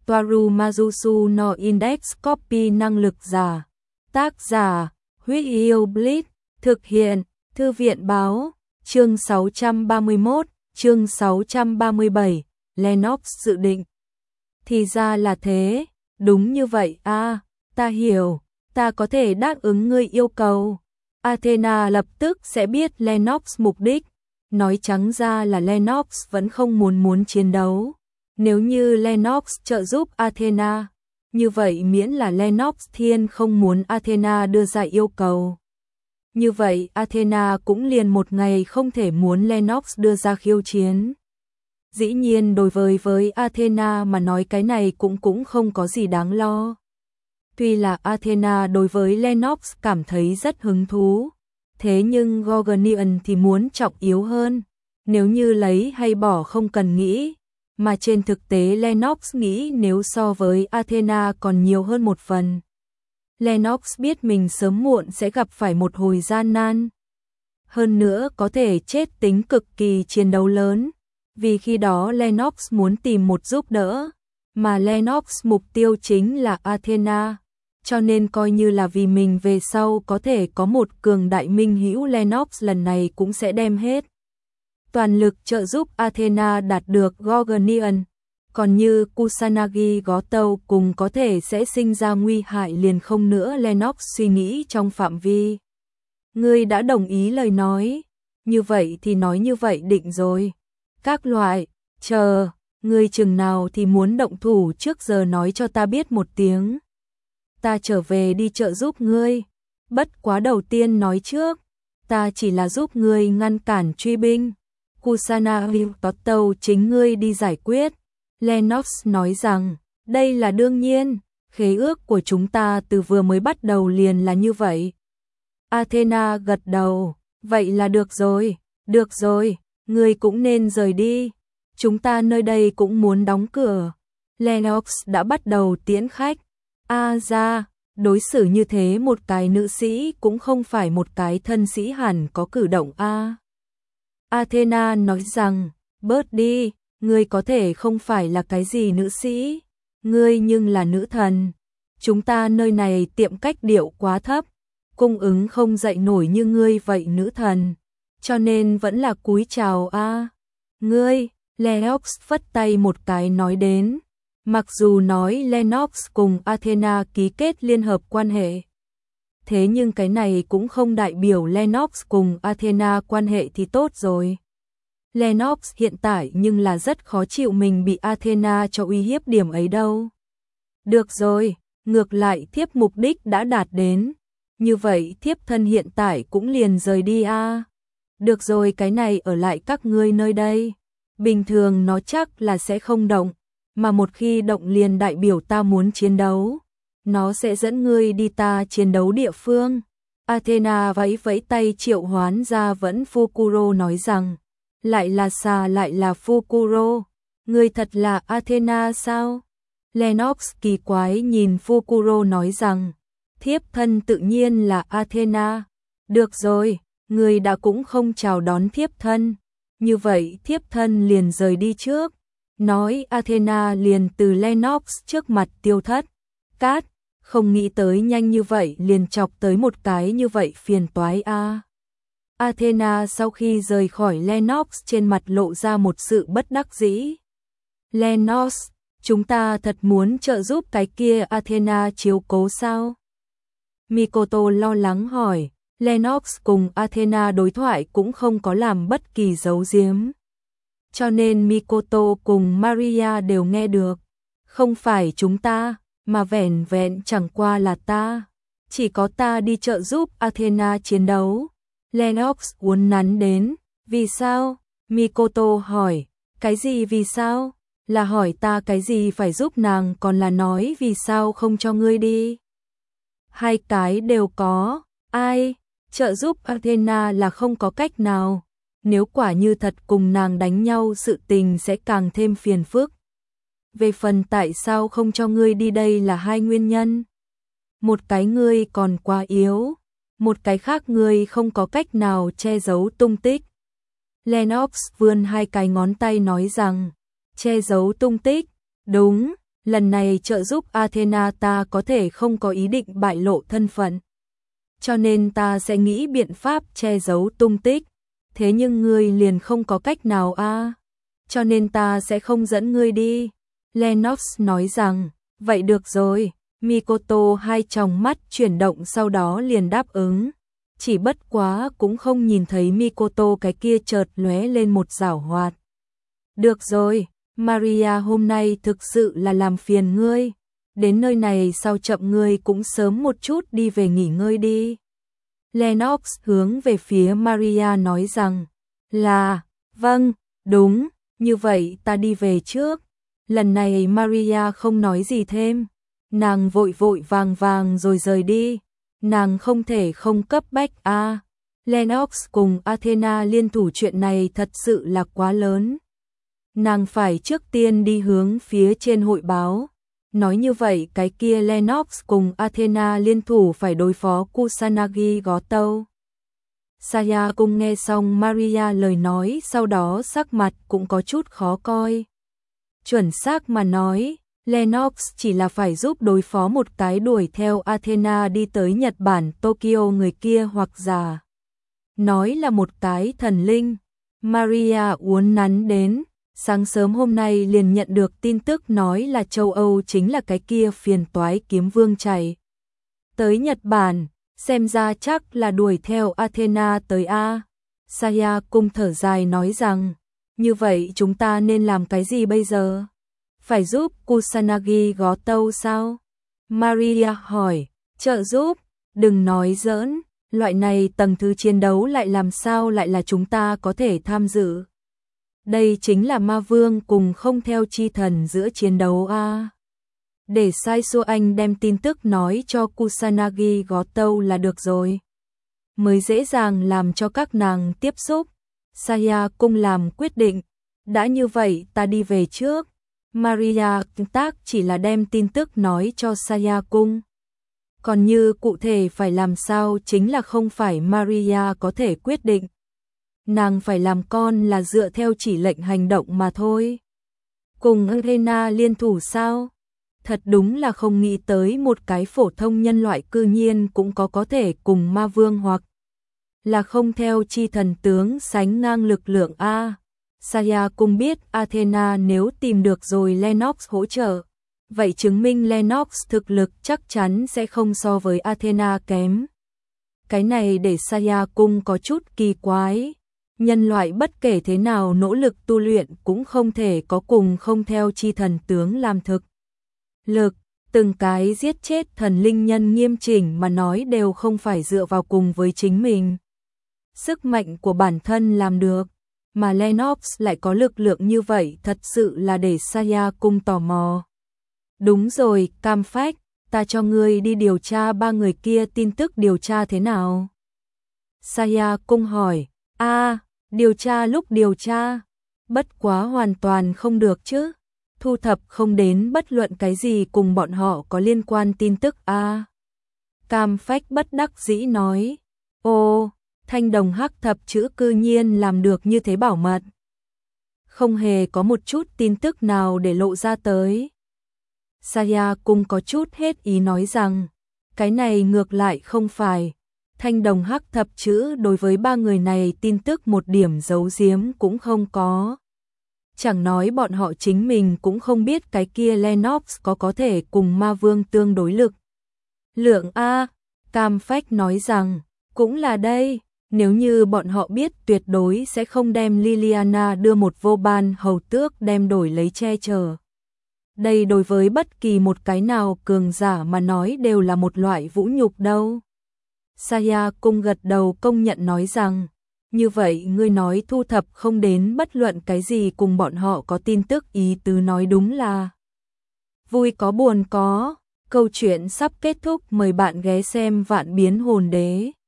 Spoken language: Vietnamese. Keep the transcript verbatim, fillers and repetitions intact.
Toaru Majusu no Index Copy năng lực giả. Tác giả, Huyết Yêu Blitz, thực hiện, Thư viện báo, chương sáu trăm ba mươi mốt, chương sáu trăm ba mươi bảy, Lennox dự định. Thì ra là thế, đúng như vậy a, ta hiểu, ta có thể đáp ứng ngươi yêu cầu. Athena lập tức sẽ biết Lennox mục đích, nói trắng ra là Lennox vẫn không muốn muốn chiến đấu. Nếu như Lennox trợ giúp Athena, như vậy miễn là Lennox Thiên không muốn Athena đưa ra yêu cầu. Như vậy Athena cũng liền một ngày không thể muốn Lennox đưa ra khiêu chiến. Dĩ nhiên đối với với Athena mà nói cái này cũng cũng không có gì đáng lo. Tuy là Athena đối với Lennox cảm thấy rất hứng thú, thế nhưng Gorgonian thì muốn trọng yếu hơn. Nếu như lấy hay bỏ không cần nghĩ, mà trên thực tế Lennox nghĩ nếu so với Athena còn nhiều hơn một phần. Lennox biết mình sớm muộn sẽ gặp phải một hồi gian nan. Hơn nữa có thể chết tính cực kỳ chiến đấu lớn, vì khi đó Lennox muốn tìm một giúp đỡ, mà Lennox mục tiêu chính là Athena. Cho nên coi như là vì mình về sau có thể có một cường đại minh hữu, Lennox lần này cũng sẽ đem hết toàn lực trợ giúp Athena đạt được Gorgonian. Còn như Kusanagi Gotou cùng có thể sẽ sinh ra nguy hại liền không nữa. Lennox suy nghĩ trong phạm vi. Ngươi đã đồng ý lời nói, như vậy thì nói như vậy định rồi. Các loại, chờ, ngươi chừng nào thì muốn động thủ trước giờ nói cho ta biết một tiếng. Ta trở về đi trợ giúp ngươi. Bất quá đầu tiên nói trước, ta chỉ là giúp ngươi ngăn cản truy binh. Kusanagi Gotou chính ngươi đi giải quyết. Lennox nói rằng, đây là đương nhiên, khế ước của chúng ta từ vừa mới bắt đầu liền là như vậy. Athena gật đầu, vậy là được rồi, được rồi, ngươi cũng nên rời đi. Chúng ta nơi đây cũng muốn đóng cửa. Lennox đã bắt đầu tiễn khách. A ra, đối xử như thế một cái nữ sĩ cũng không phải một cái thân sĩ hẳn có cử động a. Athena nói rằng, bớt đi, ngươi có thể không phải là cái gì nữ sĩ, ngươi nhưng là nữ thần. Chúng ta nơi này tiệm cách điệu quá thấp, cung ứng không dậy nổi như ngươi vậy nữ thần, cho nên vẫn là cúi chào a. Ngươi, Lennox phất tay một cái nói đến. Mặc dù nói Lennox cùng Athena ký kết liên hợp quan hệ, thế nhưng cái này cũng không đại biểu Lennox cùng Athena quan hệ thì tốt rồi. Lennox hiện tại nhưng là rất khó chịu mình bị Athena cho uy hiếp điểm ấy đâu. Được rồi, ngược lại thiếp mục đích đã đạt đến, như vậy thiếp thân hiện tại cũng liền rời đi a. À. Được rồi, cái này ở lại các ngươi nơi đây. Bình thường nó chắc là sẽ không động, mà một khi động liền đại biểu ta muốn chiến đấu. Nó sẽ dẫn ngươi đi ta chiến đấu địa phương. Athena vẫy vẫy tay triệu hoán ra vẫn Fukuro nói rằng, lại là xà lại là Fukuro, ngươi thật là Athena sao? Lennox kỳ quái nhìn Fukuro nói rằng, thiếp thân tự nhiên là Athena. Được rồi, ngươi đã cũng không chào đón thiếp thân, như vậy thiếp thân liền rời đi trước. Nói Athena liền từ Lennox trước mặt tiêu thất. Cát, không nghĩ tới nhanh như vậy liền chọc tới một cái như vậy phiền toái a. À. Athena sau khi rời khỏi Lennox trên mặt lộ ra một sự bất đắc dĩ. Lennox, chúng ta thật muốn trợ giúp cái kia Athena chiếu cố sao? Mikoto lo lắng hỏi. Lennox cùng Athena đối thoại cũng không có làm bất kỳ giấu giếm, cho nên Mikoto cùng Maria đều nghe được. Không phải chúng ta, mà vẻn vẹn chẳng qua là ta. Chỉ có ta đi trợ giúp Athena chiến đấu. Lennox uốn nắn đến. Vì sao? Mikoto hỏi. Cái gì vì sao? Là hỏi ta cái gì phải giúp nàng còn là nói vì sao không cho ngươi đi? Hai cái đều có. Ai? Trợ giúp Athena là không có cách nào. Nếu quả như thật cùng nàng đánh nhau sự tình sẽ càng thêm phiền phức. Về phần tại sao không cho ngươi đi đây là hai nguyên nhân. Một cái ngươi còn quá yếu, một cái khác ngươi không có cách nào che giấu tung tích. Lennox vươn hai cái ngón tay nói rằng, che giấu tung tích, đúng, lần này trợ giúp Athena ta có thể không có ý định bại lộ thân phận. Cho nên ta sẽ nghĩ biện pháp che giấu tung tích. Thế nhưng ngươi liền không có cách nào a, à? Cho nên ta sẽ không dẫn ngươi đi. Lennox nói rằng, vậy được rồi. Mikoto hai tròng mắt chuyển động sau đó liền đáp ứng. Chỉ bất quá cũng không nhìn thấy Mikoto cái kia chợt lóe lên một giảo hoạt. Được rồi, Maria hôm nay thực sự là làm phiền ngươi. Đến nơi này sao chậm ngươi cũng sớm một chút đi về nghỉ ngơi đi. Lennox hướng về phía Maria nói rằng, là, vâng, đúng, như vậy ta đi về trước. Lần này Maria không nói gì thêm. Nàng vội vội vàng vàng rồi rời đi. Nàng không thể không cấp bách a. À. Lennox cùng Athena liên thủ chuyện này thật sự là quá lớn. Nàng phải trước tiên đi hướng phía trên hội báo. Nói như vậy cái kia Lennox cùng Athena liên thủ phải đối phó Kusanagi Gotou. Saya cùng nghe xong Maria lời nói sau đó sắc mặt cũng có chút khó coi. Chuẩn xác mà nói, Lennox chỉ là phải giúp đối phó một cái đuổi theo Athena đi tới Nhật Bản Tokyo người kia hoặc giả. Nói là một cái thần linh. Maria uốn nắn đến. Sáng sớm hôm nay liền nhận được tin tức nói là châu Âu chính là cái kia phiền toái kiếm vương chạy tới Nhật Bản, xem ra chắc là đuổi theo Athena tới a. Saya cung thở dài nói rằng, như vậy chúng ta nên làm cái gì bây giờ? Phải giúp Kusanagi Gotou sao? Maria hỏi, trợ giúp, đừng nói giỡn, loại này tầng thứ chiến đấu lại làm sao lại là chúng ta có thể tham dự? Đây chính là ma vương cùng không theo chi thần giữa chiến đấu a. À. Để Sai Su Anh đem tin tức nói cho Kusanagi Gotou là được rồi. Mới dễ dàng làm cho các nàng tiếp xúc. Saya cung làm quyết định. Đã như vậy ta đi về trước. Maria tác chỉ là đem tin tức nói cho Saya cung. Còn như cụ thể phải làm sao chính là không phải Maria có thể quyết định. Nàng phải làm con là dựa theo chỉ lệnh hành động mà thôi. Cùng Athena liên thủ sao? Thật đúng là không nghĩ tới một cái phổ thông nhân loại cư nhiên cũng có có thể cùng ma vương hoặc là không theo chi thần tướng sánh ngang lực lượng a. Saya cũng biết Athena nếu tìm được rồi Lennox hỗ trợ, vậy chứng minh Lennox thực lực chắc chắn sẽ không so với Athena kém. Cái này để Saya cung có chút kỳ quái. Nhân loại bất kể thế nào nỗ lực tu luyện cũng không thể có cùng không theo chi thần tướng làm thực. Lực, từng cái giết chết thần linh nhân nghiêm chỉnh mà nói đều không phải dựa vào cùng với chính mình. Sức mạnh của bản thân làm được, mà Lennox lại có lực lượng như vậy thật sự là để Saya cung tò mò. Đúng rồi, Cam Phách, ta cho ngươi đi điều tra ba người kia tin tức điều tra thế nào? Saya cung hỏi. A, à, điều tra lúc điều tra, bất quá hoàn toàn không được chứ, thu thập không đến bất luận cái gì cùng bọn họ có liên quan tin tức a. À. Cam Phách bất đắc dĩ nói, ô, thanh đồng hắc thập chữ cư nhiên làm được như thế bảo mật. Không hề có một chút tin tức nào để lộ ra tới. Saya cũng có chút hết ý nói rằng, cái này ngược lại không phải. Thanh đồng hắc thập chữ đối với ba người này tin tức một điểm giấu giếm cũng không có. Chẳng nói bọn họ chính mình cũng không biết cái kia Lennox có có thể cùng ma vương tương đối lực. Lượng A, Cam Phách nói rằng, cũng là đây, nếu như bọn họ biết tuyệt đối sẽ không đem Liliana đưa một vô ban hầu tước đem đổi lấy che chở. Đây đối với bất kỳ một cái nào cường giả mà nói đều là một loại vũ nhục đâu. Saya cung gật đầu công nhận nói rằng, như vậy ngươi nói thu thập không đến bất luận cái gì cùng bọn họ có tin tức ý tứ nói đúng là vui có buồn có, câu chuyện sắp kết thúc mời bạn ghé xem Vạn Biến Hồn Đế.